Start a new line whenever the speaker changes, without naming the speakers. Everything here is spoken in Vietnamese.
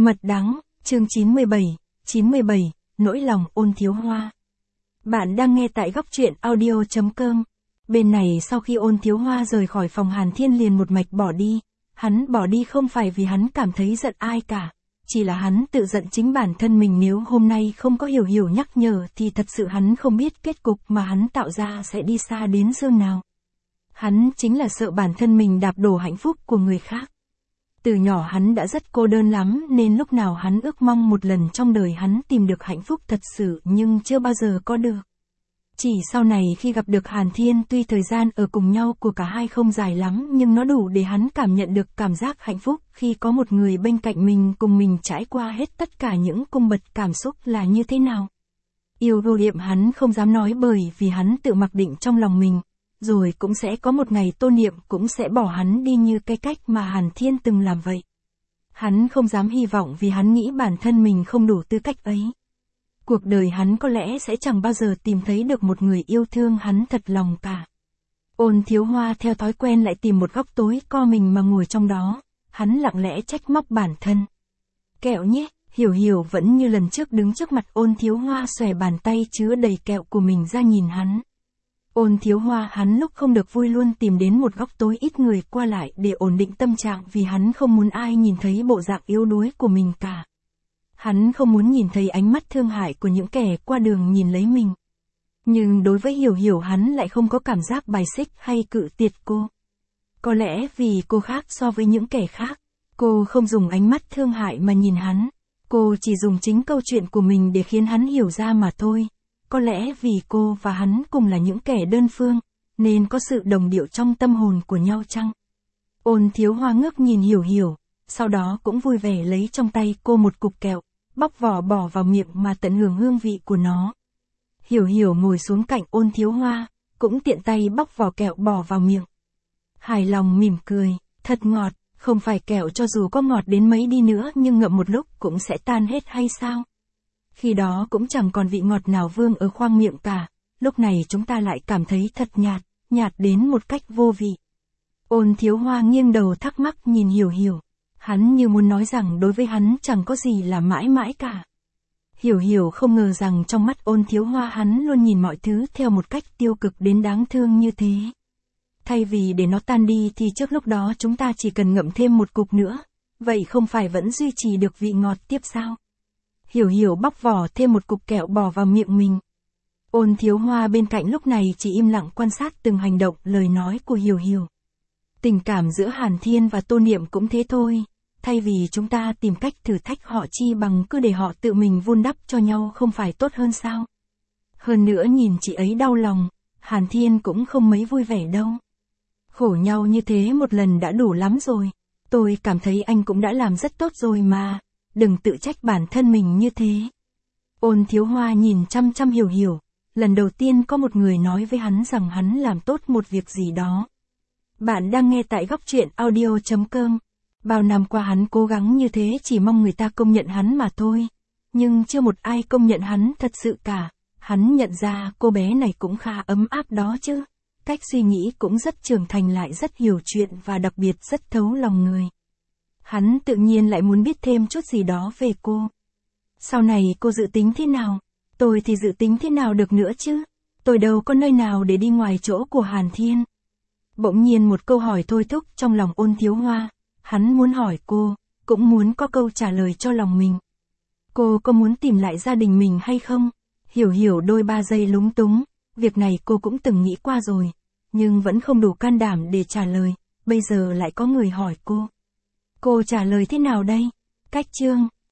Mật đắng, chương 97, nỗi lòng Ôn Thiếu Hoa. Bạn đang nghe tại góc truyện audio.com. Bên này sau khi Ôn Thiếu Hoa rời khỏi phòng Hàn Thiên liền một mạch bỏ đi. Hắn bỏ đi không phải vì hắn cảm thấy giận ai cả. Chỉ là hắn tự giận chính bản thân mình, nếu hôm nay không có Hiểu Hiểu nhắc nhở thì thật sự hắn không biết kết cục mà hắn tạo ra sẽ đi xa đến dương nào. Hắn chính là sợ bản thân mình đạp đổ hạnh phúc của người khác. Từ nhỏ hắn đã rất cô đơn lắm nên lúc nào hắn ước mong một lần trong đời hắn tìm được hạnh phúc thật sự nhưng chưa bao giờ có được. Chỉ sau này khi gặp được Hàn Thiên, tuy thời gian ở cùng nhau của cả hai không dài lắm nhưng nó đủ để hắn cảm nhận được cảm giác hạnh phúc khi có một người bên cạnh mình cùng mình trải qua hết tất cả những cung bậc cảm xúc là như thế nào. Yêu vô niệm hắn không dám nói bởi vì hắn tự mặc định trong lòng mình. Rồi cũng sẽ có một ngày Tô Niệm cũng sẽ bỏ hắn đi như cái cách mà Hàn Thiên từng làm vậy. Hắn không dám hy vọng vì hắn nghĩ bản thân mình không đủ tư cách ấy. Cuộc đời hắn có lẽ sẽ chẳng bao giờ tìm thấy được một người yêu thương hắn thật lòng cả. Ôn Thiếu Hoa theo thói quen lại tìm một góc tối co mình mà ngồi trong đó. Hắn lặng lẽ trách móc bản thân. Kẹo nhé, Hiểu Hiểu vẫn như lần trước đứng trước mặt Ôn Thiếu Hoa xòe bàn tay chứa đầy kẹo của mình ra nhìn hắn. Ôn Thiếu Hoa hắn lúc không được vui luôn tìm đến một góc tối ít người qua lại để ổn định tâm trạng vì hắn không muốn ai nhìn thấy bộ dạng yếu đuối của mình cả. Hắn không muốn nhìn thấy ánh mắt thương hại của những kẻ qua đường nhìn lấy mình. Nhưng đối với Hiểu Hiểu hắn lại không có cảm giác bài xích hay cự tuyệt cô. Có lẽ vì cô khác so với những kẻ khác, cô không dùng ánh mắt thương hại mà nhìn hắn. Cô chỉ dùng chính câu chuyện của mình để khiến hắn hiểu ra mà thôi. Có lẽ vì cô và hắn cùng là những kẻ đơn phương, nên có sự đồng điệu trong tâm hồn của nhau chăng? Ôn Thiếu Hoa ngước nhìn Hiểu Hiểu, sau đó cũng vui vẻ lấy trong tay cô một cục kẹo, bóc vỏ bỏ vào miệng mà tận hưởng hương vị của nó. Hiểu Hiểu ngồi xuống cạnh Ôn Thiếu Hoa, cũng tiện tay bóc vỏ kẹo bỏ vào miệng. Hài lòng mỉm cười, thật ngọt, không phải kẹo cho dù có ngọt đến mấy đi nữa nhưng ngậm một lúc cũng sẽ tan hết hay sao? Khi đó cũng chẳng còn vị ngọt nào vương ở khoang miệng cả, lúc này chúng ta lại cảm thấy thật nhạt, nhạt đến một cách vô vị. Ôn Thiếu Hoa nghiêng đầu thắc mắc nhìn Hiểu Hiểu, hắn như muốn nói rằng đối với hắn chẳng có gì là mãi mãi cả. Hiểu Hiểu không ngờ rằng trong mắt Ôn Thiếu Hoa hắn luôn nhìn mọi thứ theo một cách tiêu cực đến đáng thương như thế. Thay vì để nó tan đi thì trước lúc đó chúng ta chỉ cần ngậm thêm một cục nữa, vậy không phải vẫn duy trì được vị ngọt tiếp sao? Hiểu Hiểu bóc vỏ thêm một cục kẹo bỏ vào miệng mình. Ôn Thiếu Hoa bên cạnh lúc này chỉ im lặng quan sát từng hành động, lời nói của Hiểu Hiểu. Tình cảm giữa Hàn Thiên và Tô Niệm cũng thế thôi, thay vì chúng ta tìm cách thử thách họ chi bằng cứ để họ tự mình vun đắp cho nhau không phải tốt hơn sao? Hơn nữa nhìn chị ấy đau lòng, Hàn Thiên cũng không mấy vui vẻ đâu. Khổ nhau như thế một lần đã đủ lắm rồi, tôi cảm thấy anh cũng đã làm rất tốt rồi mà. Đừng tự trách bản thân mình như thế. Ôn Thiếu Hoa nhìn chăm chăm Hiểu Hiểu, lần đầu tiên có một người nói với hắn rằng hắn làm tốt một việc gì đó. Bạn đang nghe tại góc truyện audio.com. Bao năm qua hắn cố gắng như thế chỉ mong người ta công nhận hắn mà thôi. Nhưng chưa một ai công nhận hắn thật sự cả. Hắn nhận ra cô bé này cũng khá ấm áp đó chứ. Cách suy nghĩ cũng rất trưởng thành lại rất hiểu chuyện và đặc biệt rất thấu lòng người. Hắn tự nhiên lại muốn biết thêm chút gì đó về cô. Sau này cô dự tính thế nào? Tôi thì dự tính thế nào được nữa chứ? Tôi đâu có nơi nào để đi ngoài chỗ của Hàn Thiên. Bỗng nhiên một câu hỏi thôi thúc trong lòng Ôn Thiếu Hoa. Hắn muốn hỏi cô, cũng muốn có câu trả lời cho lòng mình. Cô có muốn tìm lại gia đình mình hay không? Hiểu Hiểu đôi ba giây lúng túng. Việc này cô cũng từng nghĩ qua rồi, nhưng vẫn không đủ can đảm để trả lời. Bây giờ lại có người hỏi cô. Cô trả lời thế nào đây? Cách chương